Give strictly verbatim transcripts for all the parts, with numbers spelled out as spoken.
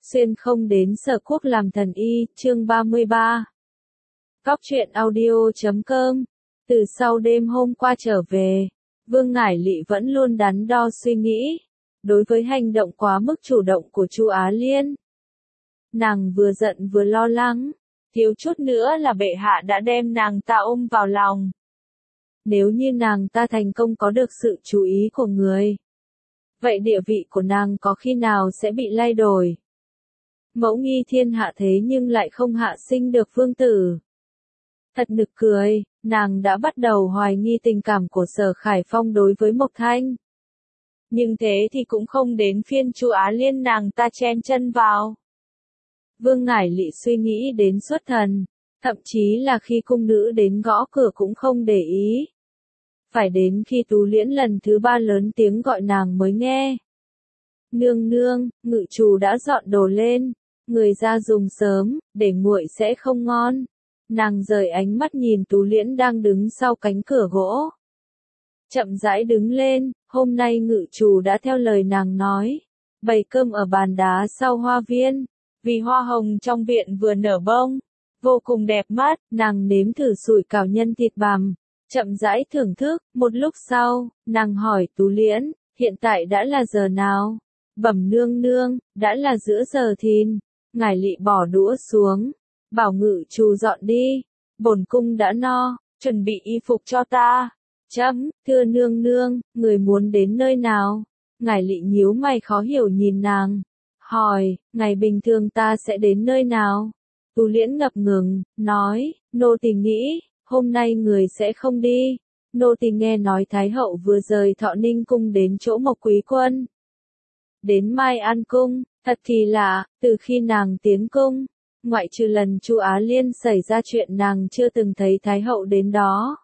Xuyên không đến Sở Quốc làm thần y, chương ba mươi ba. Góc truyện audio chấm com. Từ sau đêm hôm qua trở về, Vương Ngải Lị vẫn luôn đắn đo suy nghĩ, đối với hành động quá mức chủ động của Chu Á Liên. Nàng vừa giận vừa lo lắng, thiếu chút nữa là bệ hạ đã đem nàng ta ôm vào lòng. Nếu như nàng ta thành công có được sự chú ý của người, vậy địa vị của nàng có khi nào sẽ bị lay đổi? Mẫu nghi thiên hạ thế nhưng lại không hạ sinh được vương tử. Thật nực cười, nàng đã bắt đầu hoài nghi tình cảm của Sở Khải Phong đối với Mộc Thanh. Nhưng thế thì cũng không đến phiên Chu Á Liên nàng ta chen chân vào. Vương Ngải Lị suy nghĩ đến xuất thần, thậm chí là khi cung nữ đến gõ cửa cũng không để ý. Phải đến khi Tú Liễn lần thứ ba lớn tiếng gọi nàng mới nghe. Nương nương, ngự trù đã dọn đồ lên, người ra dùng sớm, để nguội sẽ không ngon. Nàng rời ánh mắt nhìn Tú Liễn đang đứng sau cánh cửa gỗ. Chậm rãi đứng lên, hôm nay ngự trù đã theo lời nàng nói, bày cơm ở bàn đá sau hoa viên, vì hoa hồng trong viện vừa nở bông, vô cùng đẹp mắt. Nàng nếm thử sủi cảo nhân thịt bằm, chậm rãi thưởng thức. Một lúc sau, nàng hỏi Tú Liễn, hiện tại đã là giờ nào? Bẩm nương nương, đã là giữa giờ thìn. Ngải Lị bỏ đũa xuống, bảo ngự trù dọn đi, bổn cung đã no, chuẩn bị y phục cho ta. Chấm, thưa nương nương, người muốn đến nơi nào? Ngải Lị nhíu mày khó hiểu nhìn nàng, hỏi, ngày bình thường ta sẽ đến nơi nào? Tú Liễn ngập ngừng, nói, nô tỳ nghĩ, hôm nay người sẽ không đi. Nô tỳ nghe nói Thái hậu vừa rời Thọ Ninh cung đến chỗ Mộc Quý Quân. Đến Mai An cung, thật thì lạ, từ khi nàng tiến cung, ngoại trừ lần Chu Á Liên xảy ra chuyện nàng chưa từng thấy Thái hậu đến đó.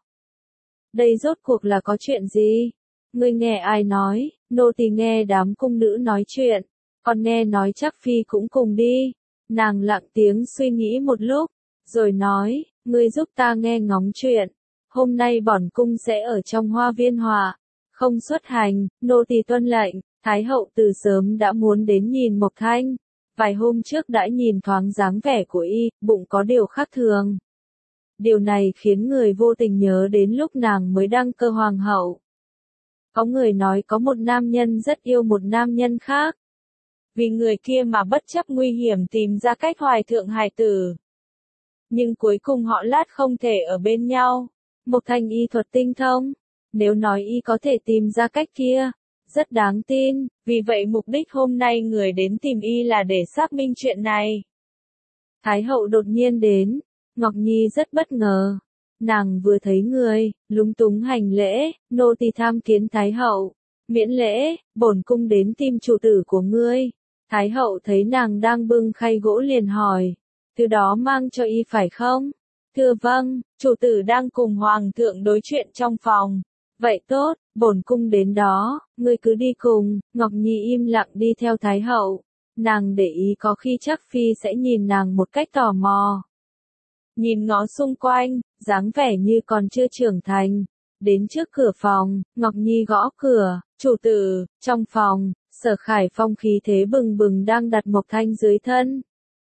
Đây rốt cuộc là có chuyện gì? Ngươi nghe ai nói? Nô tỳ nghe đám cung nữ nói chuyện, còn nghe nói chắc phi cũng cùng đi. Nàng lặng tiếng suy nghĩ một lúc, rồi nói, ngươi giúp ta nghe ngóng chuyện. Hôm nay bổn cung sẽ ở trong hoa viên hòa, không xuất hành, nô tỳ tuân lệnh. Thái hậu từ sớm đã muốn đến nhìn Mộc Thanh, vài hôm trước đã nhìn thoáng dáng vẻ của y, bụng có điều khác thường. Điều này khiến người vô tình nhớ đến lúc nàng mới đăng cơ hoàng hậu. Có người nói có một nam nhân rất yêu một nam nhân khác. Vì người kia mà bất chấp nguy hiểm tìm ra cách hoài thượng hài tử. Nhưng cuối cùng họ lát không thể ở bên nhau. Mộc Thanh y thuật tinh thông, nếu nói y có thể tìm ra cách kia, rất đáng tin, vì vậy mục đích hôm nay người đến tìm y là để xác minh chuyện này. Thái hậu đột nhiên đến, Ngọc Nhi rất bất ngờ. Nàng vừa thấy người, lúng túng hành lễ, nô tỳ tham kiến Thái hậu. Miễn lễ, bổn cung đến tìm chủ tử của ngươi. Thái hậu thấy nàng đang bưng khay gỗ liền hỏi, từ đó mang cho y phải không? Thưa vâng, chủ tử đang cùng hoàng thượng đối chuyện trong phòng. Vậy tốt, bổn cung đến đó, ngươi cứ đi cùng. Ngọc Nhi im lặng đi theo Thái hậu. Nàng để ý có khi chắc phi sẽ nhìn nàng một cách tò mò. Nhìn ngó xung quanh, dáng vẻ như còn chưa trưởng thành. Đến trước cửa phòng, Ngọc Nhi gõ cửa, chủ tử, trong phòng, Sở Khải Phong khí thế bừng bừng đang đặt Mộc Thanh dưới thân.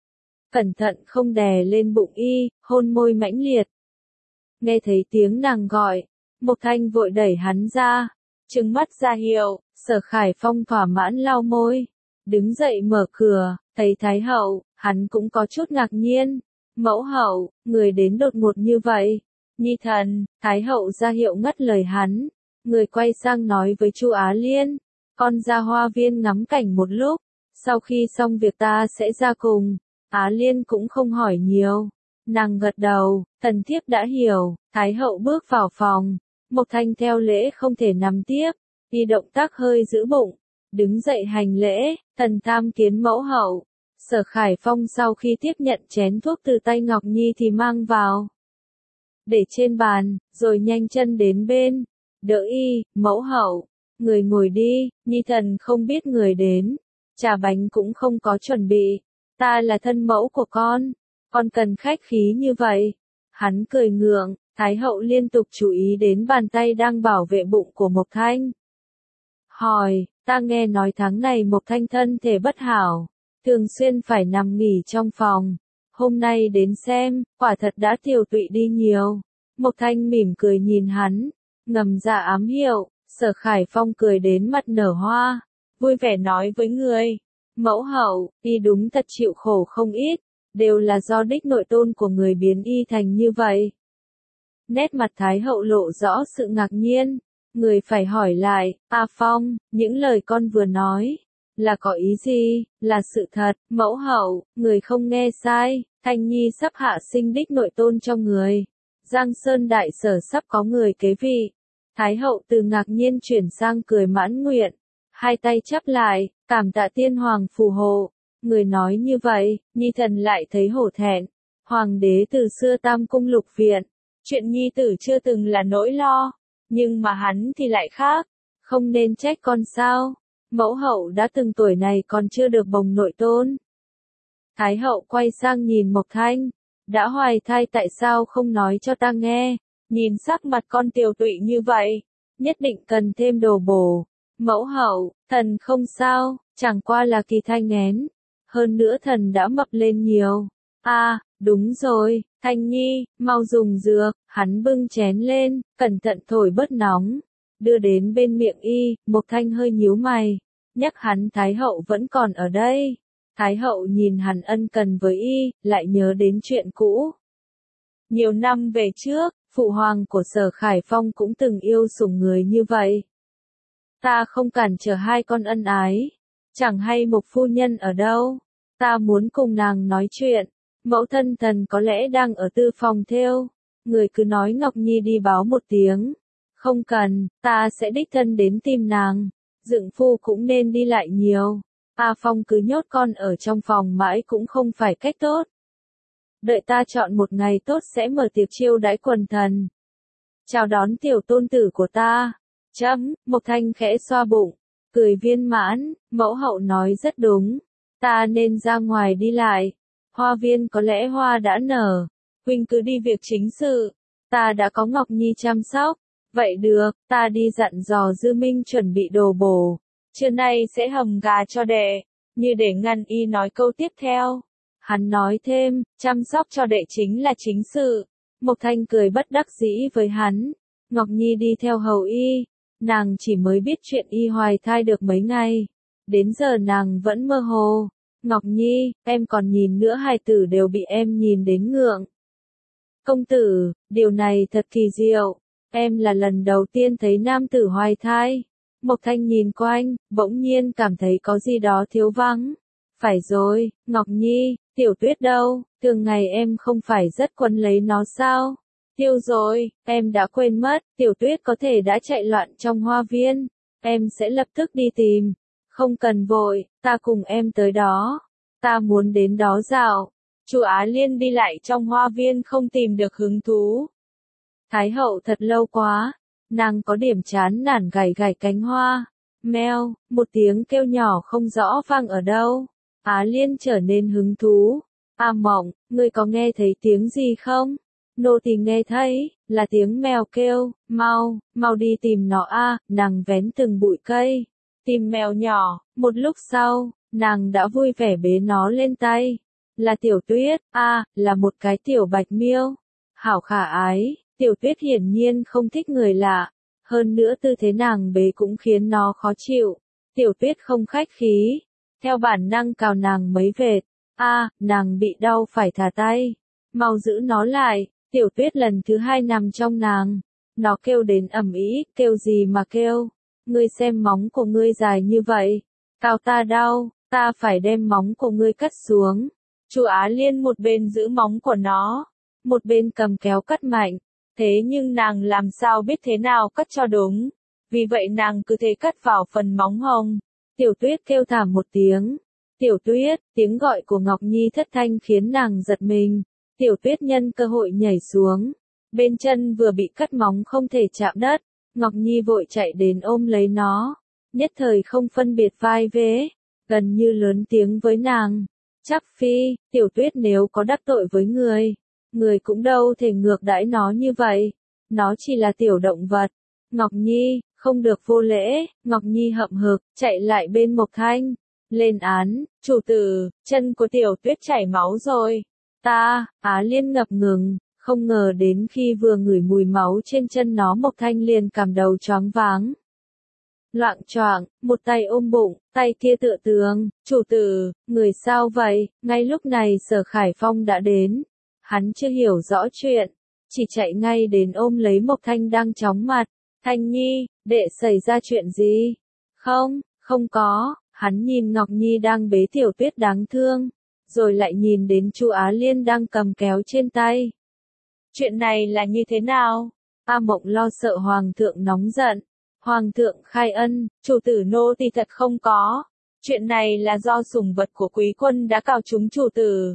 Cẩn thận không đè lên bụng y, hôn môi mãnh liệt. Nghe thấy tiếng nàng gọi, Mộc Thanh vội đẩy hắn ra, trừng mắt ra hiệu. Sở Khải Phong thỏa mãn lau môi, đứng dậy mở cửa, thấy Thái hậu, hắn cũng có chút ngạc nhiên. Mẫu hậu, người đến đột ngột như vậy. Nhi thần, Thái hậu ra hiệu ngắt lời hắn. Người quay sang nói với Chu Á Liên, con ra hoa viên ngắm cảnh một lúc, sau khi xong việc ta sẽ ra cùng. Á Liên cũng không hỏi nhiều, nàng gật đầu, thần thiếp đã hiểu. Thái hậu bước vào phòng, Mộc Thanh theo lễ không thể nằm tiếp, đi động tác hơi giữ bụng, đứng dậy hành lễ, thần tham kiến mẫu hậu. Sở Khải Phong sau khi tiếp nhận chén thuốc từ tay Ngọc Nhi thì mang vào, để trên bàn, rồi nhanh chân đến bên, đỡ y. Mẫu hậu, người ngồi đi, Nhi thần không biết người đến, trà bánh cũng không có chuẩn bị, ta là thân mẫu của con, con cần khách khí như vậy. Hắn cười ngượng. Thái hậu liên tục chú ý đến bàn tay đang bảo vệ bụng của Mộc Thanh. Hỏi, ta nghe nói tháng này Mộc Thanh thân thể bất hảo, thường xuyên phải nằm nghỉ trong phòng. Hôm nay đến xem, quả thật đã tiều tụy đi nhiều. Mộc Thanh mỉm cười nhìn hắn, ngầm ra ám hiệu. Sở Khải Phong cười đến mặt nở hoa, vui vẻ nói với người, mẫu hậu, y đúng thật chịu khổ không ít, đều là do đích nội tôn của người biến y thành như vậy. Nét mặt Thái hậu lộ rõ sự ngạc nhiên, người phải hỏi lại, A Phong, những lời con vừa nói, là có ý gì, là sự thật, mẫu hậu, người không nghe sai, Thanh Nhi sắp hạ sinh đích nội tôn cho người, Giang Sơn đại sở sắp có người kế vị. Thái hậu từ ngạc nhiên chuyển sang cười mãn nguyện, hai tay chắp lại, cảm tạ tiên hoàng phù hộ. Người nói như vậy, nhi thần lại thấy hổ thẹn. Hoàng đế từ xưa tam cung lục viện, chuyện nhi tử chưa từng là nỗi lo, nhưng mà hắn thì lại khác, không nên trách con sao. Mẫu hậu đã từng tuổi này còn chưa được bồng nội tôn. Thái hậu quay sang nhìn Mộc Thanh, đã hoài thai tại sao không nói cho ta nghe. Nhìn sắc mặt con tiều tụy như vậy, nhất định cần thêm đồ bổ. Mẫu hậu, thần không sao, chẳng qua là kỳ thai nghén. Hơn nữa thần đã mập lên nhiều. À, đúng rồi, Thanh Nhi, mau dùng dược. Hắn bưng chén lên, cẩn thận thổi bớt nóng. Đưa đến bên miệng y, Mộc Thanh hơi nhíu mày. Nhắc hắn Thái hậu vẫn còn ở đây. Thái hậu nhìn hắn ân cần với y, lại nhớ đến chuyện cũ. Nhiều năm về trước, phụ hoàng của Sở Khải Phong cũng từng yêu sủng người như vậy. Ta không cản trở hai con ân ái. Chẳng hay Mộc phu nhân ở đâu. Ta muốn cùng nàng nói chuyện. Mẫu thân thần có lẽ đang ở tư phòng thêu. Người cứ nói Ngọc Nhi đi báo một tiếng. Không cần, ta sẽ đích thân đến tìm nàng. Dượng phu cũng nên đi lại nhiều. A Phong cứ nhốt con ở trong phòng mãi cũng không phải cách tốt. Đợi ta chọn một ngày tốt sẽ mở tiệc chiêu đãi quần thần. Chào đón tiểu tôn tử của ta. Chấm, Mộc Thanh khẽ xoa bụng, cười viên mãn, mẫu hậu nói rất đúng. Ta nên ra ngoài đi lại. Hoa viên có lẽ hoa đã nở. Huynh cứ đi việc chính sự. Ta đã có Ngọc Nhi chăm sóc. Vậy được, ta đi dặn dò Dư Minh chuẩn bị đồ bổ. Trưa nay sẽ hầm gà cho đệ. Như để ngăn y nói câu tiếp theo. Hắn nói thêm, chăm sóc cho đệ chính là chính sự. Mộc Thanh cười bất đắc dĩ với hắn. Ngọc Nhi đi theo hầu y. Nàng chỉ mới biết chuyện y hoài thai được mấy ngày. Đến giờ nàng vẫn mơ hồ. Ngọc Nhi, em còn nhìn nữa hai tử đều bị em nhìn đến ngượng. Công tử, điều này thật kỳ diệu. Em là lần đầu tiên thấy nam tử hoài thai. Mộc Thanh nhìn quanh, bỗng nhiên cảm thấy có gì đó thiếu vắng. Phải rồi, Ngọc Nhi, Tiểu Tuyết đâu, thường ngày em không phải rất quấn lấy nó sao? Tiêu rồi, em đã quên mất, Tiểu Tuyết có thể đã chạy loạn trong hoa viên. Em sẽ lập tức đi tìm. Không cần vội, ta cùng em tới đó. Ta muốn đến đó dạo. Chu Á Liên đi lại trong hoa viên không tìm được hứng thú. Thái hậu thật lâu quá. Nàng có điểm chán nản gảy gảy cánh hoa. Meo, một tiếng kêu nhỏ không rõ vang ở đâu. Á Liên trở nên hứng thú. A Mộng, ngươi có nghe thấy tiếng gì không? Nô tỳ nghe thấy, là tiếng mèo kêu, mau, mau đi tìm nó a. Nàng vén từng bụi cây. Tìm mèo nhỏ, một lúc sau, nàng đã vui vẻ bế nó lên tay. Là Tiểu Tuyết, a, là một cái tiểu bạch miêu. Hảo khả ái. Tiểu Tuyết hiển nhiên không thích người lạ, hơn nữa tư thế nàng bế cũng khiến nó khó chịu. Tiểu Tuyết không khách khí, theo bản năng cào nàng mấy vệt. A, à, nàng bị đau phải thả tay. Mau giữ nó lại. Tiểu Tuyết lần thứ hai nằm trong nàng. Nó kêu đến ầm ĩ, kêu gì mà kêu? Ngươi xem móng của ngươi dài như vậy, cào ta đau, ta phải đem móng của ngươi cắt xuống. Chu Á Liên một bên giữ móng của nó, một bên cầm kéo cắt mạnh. Thế nhưng nàng làm sao biết thế nào cắt cho đúng. Vì vậy nàng cứ thế cắt vào phần móng hồng. Tiểu Tuyết kêu thảm một tiếng. Tiểu Tuyết, tiếng gọi của Ngọc Nhi thất thanh khiến nàng giật mình. Tiểu Tuyết nhân cơ hội nhảy xuống. Bên chân vừa bị cắt móng không thể chạm đất. Ngọc Nhi vội chạy đến ôm lấy nó. Nhất thời không phân biệt vai vế. Gần như lớn tiếng với nàng. Chắc phi, Tiểu Tuyết nếu có đắc tội với người. Người cũng đâu thể ngược đãi nó như vậy. Nó chỉ là tiểu động vật. Ngọc Nhi, không được vô lễ. Ngọc Nhi hậm hực, chạy lại bên Mộc Thanh. Lên án, chủ tử, chân của Tiểu Tuyết chảy máu rồi. Ta, Á Liên ngập ngừng, không ngờ đến khi vừa ngửi mùi máu trên chân nó Mộc Thanh liền cảm đầu choáng váng. Loạng choạng, một tay ôm bụng, tay kia tựa tường, chủ tử, người sao vậy? Ngay lúc này Sở Khải Phong đã đến. Hắn chưa hiểu rõ chuyện, chỉ chạy ngay đến ôm lấy Mộc Thanh đang chóng mặt. Thanh Nhi, đệ xảy ra chuyện gì? Không, không có, hắn nhìn Ngọc Nhi đang bế Tiểu Tuyết đáng thương, rồi lại nhìn đến Chu Á Liên đang cầm kéo trên tay. Chuyện này là như thế nào? A Mộng lo sợ Hoàng thượng nóng giận. Hoàng thượng khai ân, chủ tử nô tỳ thật không có. Chuyện này là do sủng vật của quý quân đã cào trúng chủ tử.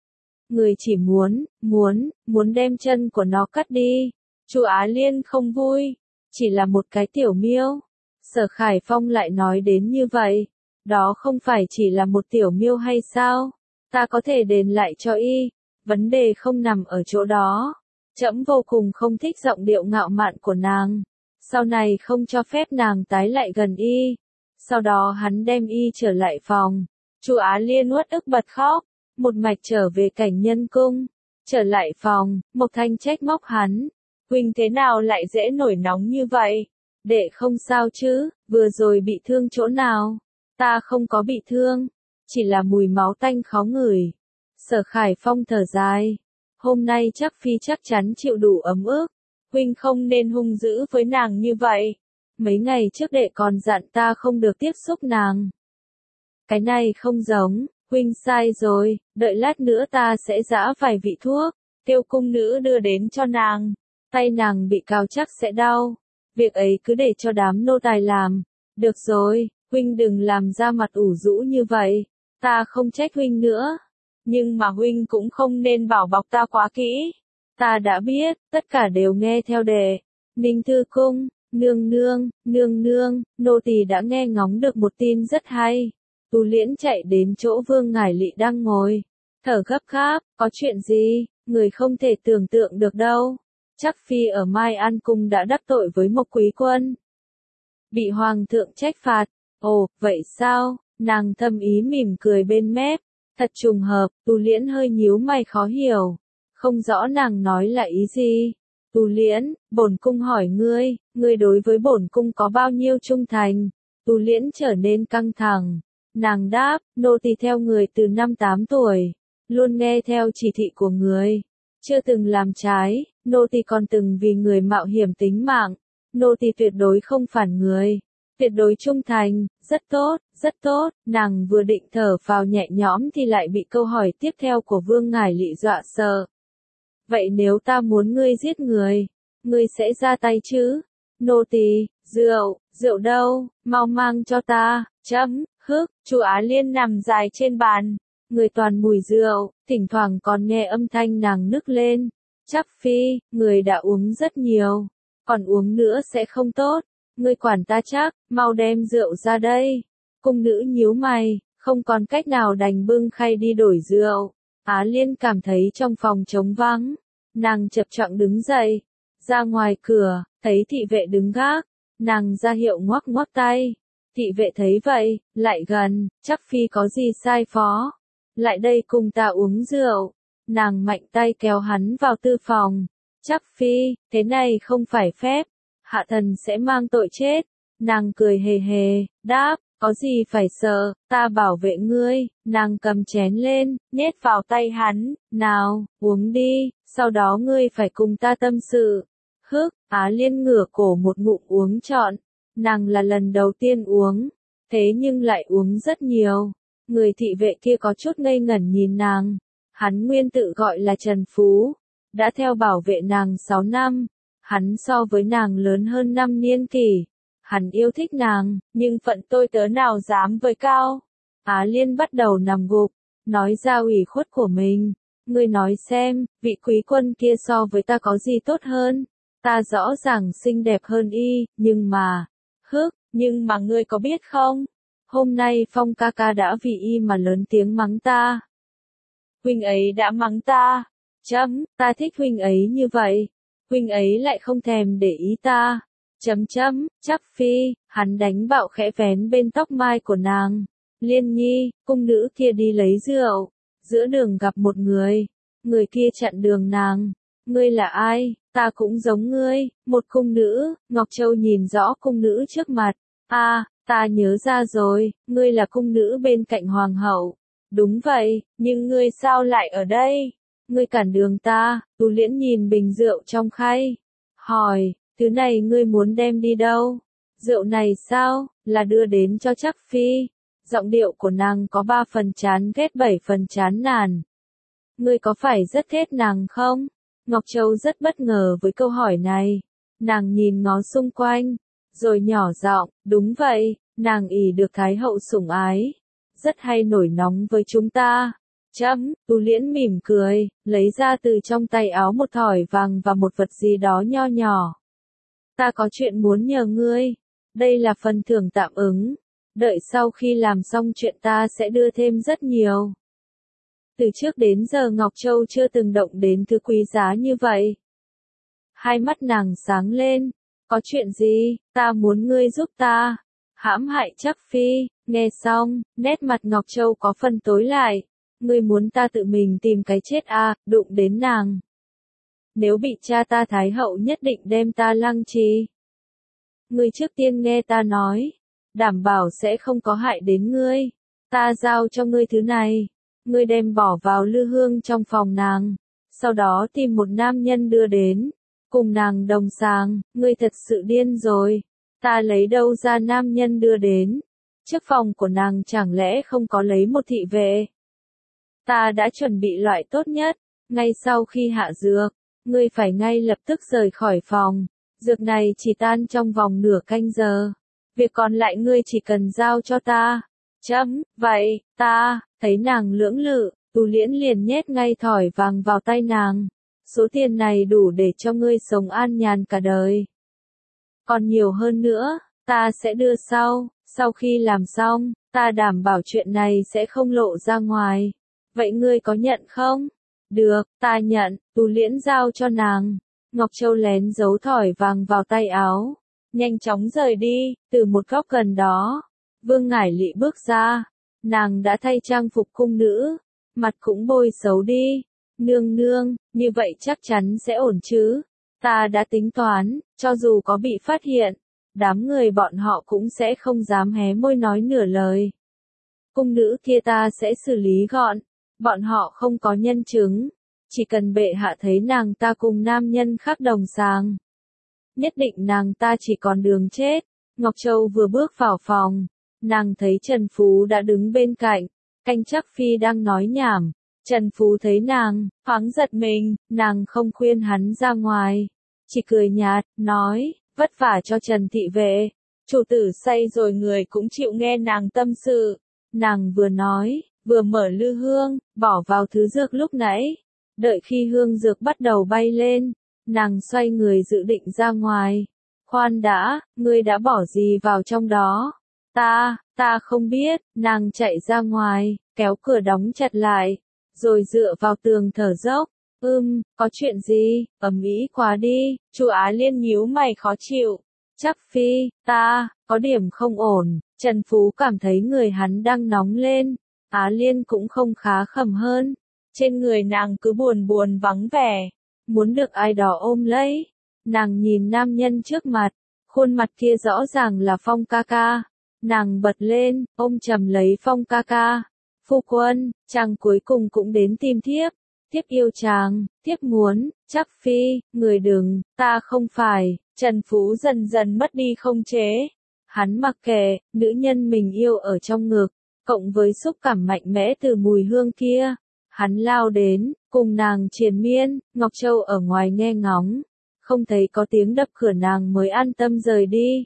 Người chỉ muốn, muốn, muốn đem chân của nó cắt đi. Chu Á Liên không vui. Chỉ là một cái tiểu miêu. Sở Khải Phong lại nói đến như vậy. Đó không phải chỉ là một tiểu miêu hay sao? Ta có thể đền lại cho y. Vấn đề không nằm ở chỗ đó. Trẫm vô cùng không thích giọng điệu ngạo mạn của nàng. Sau này không cho phép nàng tái lại gần y. Sau đó hắn đem y trở lại phòng. Chu Á Liên uất ức bật khóc. Một mạch trở về cảnh nhân cung. Trở lại phòng, Mộc Thanh trách móc hắn. Huynh thế nào lại dễ nổi nóng như vậy? Đệ không sao chứ, vừa rồi bị thương chỗ nào? Ta không có bị thương. Chỉ là mùi máu tanh khó ngửi. Sở Khải Phong thở dài. Hôm nay chắc phi chắc chắn chịu đủ ấm ức. Huynh không nên hung dữ với nàng như vậy. Mấy ngày trước đệ còn dặn ta không được tiếp xúc nàng. Cái này không giống, huynh sai rồi, đợi lát nữa ta sẽ giã vài vị thuốc, kêu cung nữ đưa đến cho nàng. Tay nàng bị cào chắc sẽ đau. Việc ấy cứ để cho đám nô tài làm. Được rồi, huynh đừng làm ra mặt ủ rũ như vậy. Ta không trách huynh nữa. Nhưng mà huynh cũng không nên bảo bọc ta quá kỹ. Ta đã biết, tất cả đều nghe theo đệ. Ninh Thư Cung, nương nương, nương nương, nô tỳ đã nghe ngóng được một tin rất hay. Tu Liễn chạy đến chỗ Vương Ngải Lị đang ngồi. Thở gấp gáp, có chuyện gì, người không thể tưởng tượng được đâu. Chắc phi ở Mai An Cung đã đắc tội với Mộc Quý Quân. Bị Hoàng thượng trách phạt. Ồ, vậy sao? Nàng thâm ý mỉm cười bên mép. Thật trùng hợp, Tu Liễn hơi nhíu mày khó hiểu. Không rõ nàng nói là ý gì. Tu Liễn, bổn cung hỏi ngươi, ngươi đối với bổn cung có bao nhiêu trung thành? Tu Liễn trở nên căng thẳng. Nàng đáp, nô tỳ theo người từ năm tám tuổi, luôn nghe theo chỉ thị của người, chưa từng làm trái, nô tỳ còn từng vì người mạo hiểm tính mạng. Nô tỳ tuyệt đối không phản người, tuyệt đối trung thành, rất tốt, rất tốt. Nàng vừa định thở phào nhẹ nhõm thì lại bị câu hỏi tiếp theo của Vương Ngải Lị dọa sợ. Vậy nếu ta muốn ngươi giết người, ngươi sẽ ra tay chứ? Nô tỳ, rượu, rượu đâu, mau mang cho ta. Chấm, hức, Chu Á Liên nằm dài trên bàn, người toàn mùi rượu, thỉnh thoảng còn nghe âm thanh nàng nức lên. Chắc phi, người đã uống rất nhiều, còn uống nữa sẽ không tốt. Ngươi quản ta chắc, mau đem rượu ra đây. Cung nữ nhíu mày, không còn cách nào đành bưng khay đi đổi rượu. Á Liên cảm thấy trong phòng trống vắng, nàng chập chọng đứng dậy, ra ngoài cửa, thấy thị vệ đứng gác, nàng ra hiệu ngoắc ngoắc tay. Thị vệ thấy vậy, lại gần, chắc phi có gì sai phó. Lại đây cùng ta uống rượu. Nàng mạnh tay kéo hắn vào tư phòng. Chắc phi, thế này không phải phép. Hạ thần sẽ mang tội chết. Nàng cười hề hề, đáp, có gì phải sợ, ta bảo vệ ngươi. Nàng cầm chén lên, nhét vào tay hắn, nào, uống đi, sau đó ngươi phải cùng ta tâm sự. Hức, Á Liên ngửa cổ một ngụm uống trọn. Nàng là lần đầu tiên uống, thế nhưng lại uống rất nhiều. Người thị vệ kia có chút ngây ngẩn nhìn nàng. Hắn nguyên tự gọi là Trần Phú, đã theo bảo vệ nàng sáu năm. Hắn so với nàng lớn hơn năm niên kỷ. Hắn yêu thích nàng, nhưng phận tôi tớ nào dám với cao. Á Liên bắt đầu nằm gục, nói ra ủy khuất của mình. Ngươi nói xem, vị quý quân kia so với ta có gì tốt hơn? Ta rõ ràng xinh đẹp hơn y, nhưng mà... Hức, nhưng mà ngươi có biết không? Hôm nay Phong ca ca đã vì y mà lớn tiếng mắng ta. Huynh ấy đã mắng ta. Chấm, ta thích huynh ấy như vậy. Huynh ấy lại không thèm để ý ta. Chấm chấm, chắc phi, hắn đánh bạo khẽ vén bên tóc mai của nàng. Liên Nhi, cung nữ kia đi lấy rượu, giữa đường gặp một người, người kia chặn đường nàng. Ngươi là ai? Ta cũng giống ngươi, một cung nữ. Ngọc Châu nhìn rõ cung nữ trước mặt. A, à, ta nhớ ra rồi, ngươi là cung nữ bên cạnh hoàng hậu. Đúng vậy, nhưng ngươi sao lại ở đây? Ngươi cản đường ta. Tu Liễn nhìn bình rượu trong khay, hỏi, thứ này ngươi muốn đem đi đâu? Rượu này sao, là đưa đến cho Trác Phi. Giọng điệu của nàng có ba phần chán ghét bảy phần chán nản. Ngươi có phải rất ghét nàng không? Ngọc Châu rất bất ngờ với câu hỏi này. Nàng nhìn ngó xung quanh, rồi nhỏ giọng, đúng vậy, nàng ỷ được Thái hậu sủng ái, rất hay nổi nóng với chúng ta. Chấm, Tu Liễn mỉm cười, lấy ra từ trong tay áo một thỏi vàng và một vật gì đó nho nhỏ. Ta có chuyện muốn nhờ ngươi, đây là phần thưởng tạm ứng, đợi sau khi làm xong chuyện ta sẽ đưa thêm rất nhiều. Từ trước đến giờ Ngọc Châu chưa từng động đến thứ quý giá như vậy. Hai mắt nàng sáng lên, có chuyện gì, ta muốn ngươi giúp ta, hãm hại Trác Phi. Nghe xong, nét mặt Ngọc Châu có phần tối lại, ngươi muốn ta tự mình tìm cái chết à, đụng đến nàng. Nếu bị cha ta Thái hậu nhất định đem ta lăng trì. Ngươi trước tiên nghe ta nói, đảm bảo sẽ không có hại đến ngươi, ta giao cho ngươi thứ này. Ngươi đem bỏ vào lư hương trong phòng nàng, sau đó tìm một nam nhân đưa đến, cùng nàng đồng sàng. Ngươi thật sự điên rồi, ta lấy đâu ra nam nhân đưa đến? Trước phòng của nàng chẳng lẽ không có lấy một thị vệ? Ta đã chuẩn bị loại tốt nhất, ngay sau khi hạ dược, ngươi phải ngay lập tức rời khỏi phòng. Dược này chỉ tan trong vòng nửa canh giờ, việc còn lại ngươi chỉ cần giao cho ta. Chấm, vậy, ta, thấy nàng lưỡng lự, Tu Liễn liền nhét ngay thỏi vàng vào tay nàng. Số tiền này đủ để cho ngươi sống an nhàn cả đời. Còn nhiều hơn nữa, ta sẽ đưa sau, sau khi làm xong, ta đảm bảo chuyện này sẽ không lộ ra ngoài. Vậy ngươi có nhận không? Được, ta nhận. Tu Liễn giao cho nàng. Ngọc Châu lén giấu thỏi vàng vào tay áo, nhanh chóng rời đi. Từ một góc gần đó, Vương Ngải Lị bước ra, nàng đã thay trang phục cung nữ, mặt cũng bôi xấu đi. Nương nương, như vậy chắc chắn sẽ ổn chứ? Ta đã tính toán, cho dù có bị phát hiện, đám người bọn họ cũng sẽ không dám hé môi nói nửa lời. Cung nữ kia ta sẽ xử lý gọn, bọn họ không có nhân chứng, chỉ cần bệ hạ thấy nàng ta cùng nam nhân khác đồng sàng, nhất định nàng ta chỉ còn đường chết. Ngọc Châu vừa bước vào phòng, nàng thấy Trần Phú đã đứng bên cạnh, canh Trác Phi đang nói nhảm. Trần Phú thấy nàng, thoáng giật mình, nàng không khuyên hắn ra ngoài, chỉ cười nhạt, nói, vất vả cho Trần thị vệ, chủ tử say rồi người cũng chịu nghe nàng tâm sự. Nàng vừa nói, vừa mở lư hương, bỏ vào thứ dược lúc nãy, đợi khi hương dược bắt đầu bay lên, nàng xoay người dự định ra ngoài. Khoan đã, ngươi đã bỏ gì vào trong đó? Ta, ta không biết. Nàng chạy ra ngoài, kéo cửa đóng chặt lại, rồi dựa vào tường thở dốc. Ưm, có chuyện gì? Ầm ĩ quá đi. Chu Á Liên nhíu mày khó chịu. Trác Phi, ta, có điểm không ổn. Trần Phú cảm thấy người hắn đang nóng lên. Á Liên cũng không khá khẩm hơn. Trên người nàng cứ buồn buồn vắng vẻ, muốn được ai đó ôm lấy. Nàng nhìn nam nhân trước mặt, khuôn mặt kia rõ ràng là Phong ca ca. Nàng bật lên, ôm chầm lấy Phong ca ca. Phu quân, chàng cuối cùng cũng đến tìm thiếp. Thiếp yêu chàng, thiếp muốn. Trác Phi, người đừng, ta không phải. Trần Phú dần dần mất đi không chế. Hắn mặc kệ, nữ nhân mình yêu ở trong ngực, cộng với xúc cảm mạnh mẽ từ mùi hương kia. Hắn lao đến, cùng nàng triền miên. Ngọc Châu ở ngoài nghe ngóng, không thấy có tiếng đập cửa nàng mới an tâm rời đi.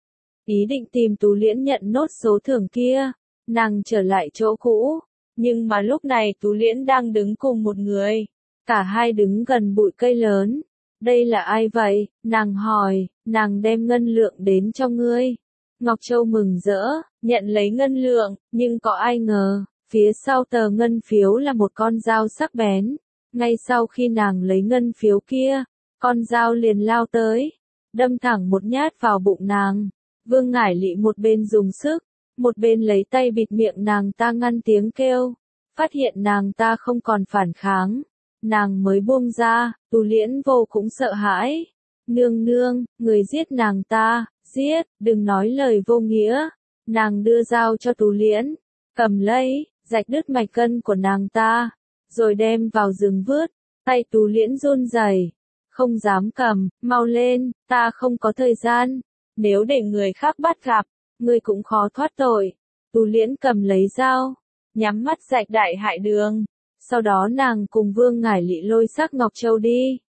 Ý định tìm Tu Liễn nhận nốt số thưởng kia, nàng trở lại chỗ cũ, nhưng mà lúc này Tu Liễn đang đứng cùng một người, cả hai đứng gần bụi cây lớn. Đây là ai vậy? Nàng hỏi. Nàng đem ngân lượng đến cho ngươi. Ngọc Châu mừng rỡ, nhận lấy ngân lượng, nhưng có ai ngờ, phía sau tờ ngân phiếu là một con dao sắc bén. Ngay sau khi nàng lấy ngân phiếu kia, con dao liền lao tới, đâm thẳng một nhát vào bụng nàng. Vương Ngải Lị một bên dùng sức, một bên lấy tay bịt miệng nàng ta ngăn tiếng kêu, phát hiện nàng ta không còn phản kháng, nàng mới buông ra. Tú Liễn vô cũng sợ hãi. Nương nương, người giết nàng ta, giết, đừng nói lời vô nghĩa. Nàng đưa dao cho Tú Liễn, cầm lấy, rạch đứt mạch cân của nàng ta, rồi đem vào rừng vứt. Tay Tú Liễn run rẩy, không dám cầm. Mau lên, ta không có thời gian, nếu để người khác bắt gặp, ngươi cũng khó thoát tội. Tú Liễn cầm lấy dao, nhắm mắt rạch đại hại đường. Sau đó nàng cùng Vương Ngải Lị lôi xác Ngọc Châu đi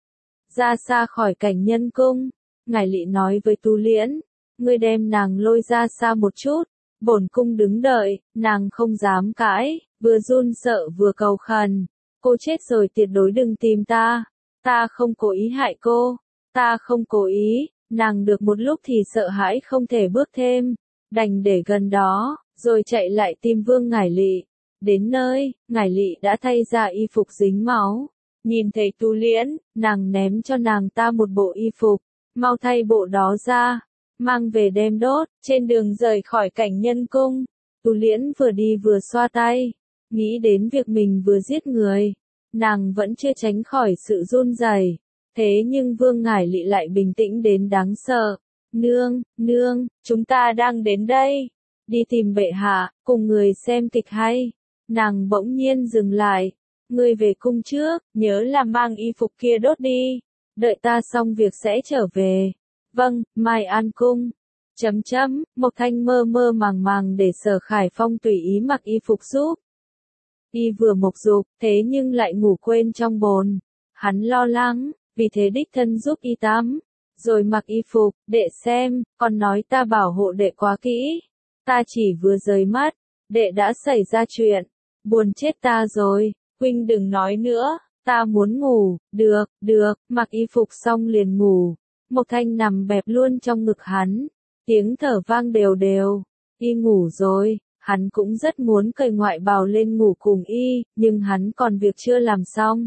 ra xa khỏi cảnh nhân cung. Ngải Lị nói với Tú Liễn, ngươi đem nàng lôi ra xa một chút, bổn cung đứng đợi. Nàng không dám cãi, vừa run sợ vừa cầu khẩn, cô chết rồi tuyệt đối đừng tìm ta, ta không cố ý hại cô, ta không cố ý. Nàng được một lúc thì sợ hãi không thể bước thêm, đành để gần đó, rồi chạy lại tìm Vương Ngải Lị. Đến nơi, Ngải Lị đã thay ra y phục dính máu. Nhìn thấy Tú Liễn, nàng ném cho nàng ta một bộ y phục, mau thay bộ đó ra, mang về đem đốt. Trên đường rời khỏi cảnh nhân cung, Tú Liễn vừa đi vừa xoa tay, nghĩ đến việc mình vừa giết người, nàng vẫn chưa tránh khỏi sự run rẩy. Thế nhưng Vương Ngải Lị lại bình tĩnh đến đáng sợ. Nương, nương, chúng ta đang đến đây, đi tìm bệ hạ, cùng người xem kịch hay. Nàng bỗng nhiên dừng lại, ngươi về cung trước, nhớ là mang y phục kia đốt đi, đợi ta xong việc sẽ trở về. Vâng, Mai An cung. Chấm chấm, Mộc Thanh mơ mơ màng màng để Sở Khải Phong tùy ý mặc y phục giúp. Y vừa mộc dục, thế nhưng lại ngủ quên trong bồn. Hắn lo lắng, vì thế đích thân giúp y tắm, rồi mặc y phục. Đệ xem, còn nói ta bảo hộ đệ quá kỹ, ta chỉ vừa rời mắt, đệ đã xảy ra chuyện, buồn chết ta rồi. Huynh đừng nói nữa, ta muốn ngủ. Được, được, mặc y phục xong liền ngủ. Mộc Thanh nằm bẹp luôn trong ngực hắn, tiếng thở vang đều đều. Y ngủ rồi, hắn cũng rất muốn cởi ngoại bào lên ngủ cùng y, nhưng hắn còn việc chưa làm xong.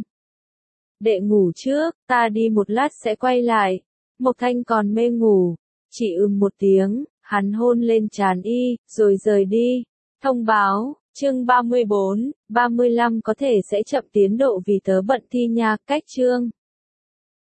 Đệ ngủ trước, ta đi một lát sẽ quay lại. Mộc Thanh còn mê ngủ, chỉ ừm một tiếng, hắn hôn lên trán y, rồi rời đi. Thông báo, chương ba mươi bốn, ba mươi lăm có thể sẽ chậm tiến độ vì tớ bận thi nha. Cách chương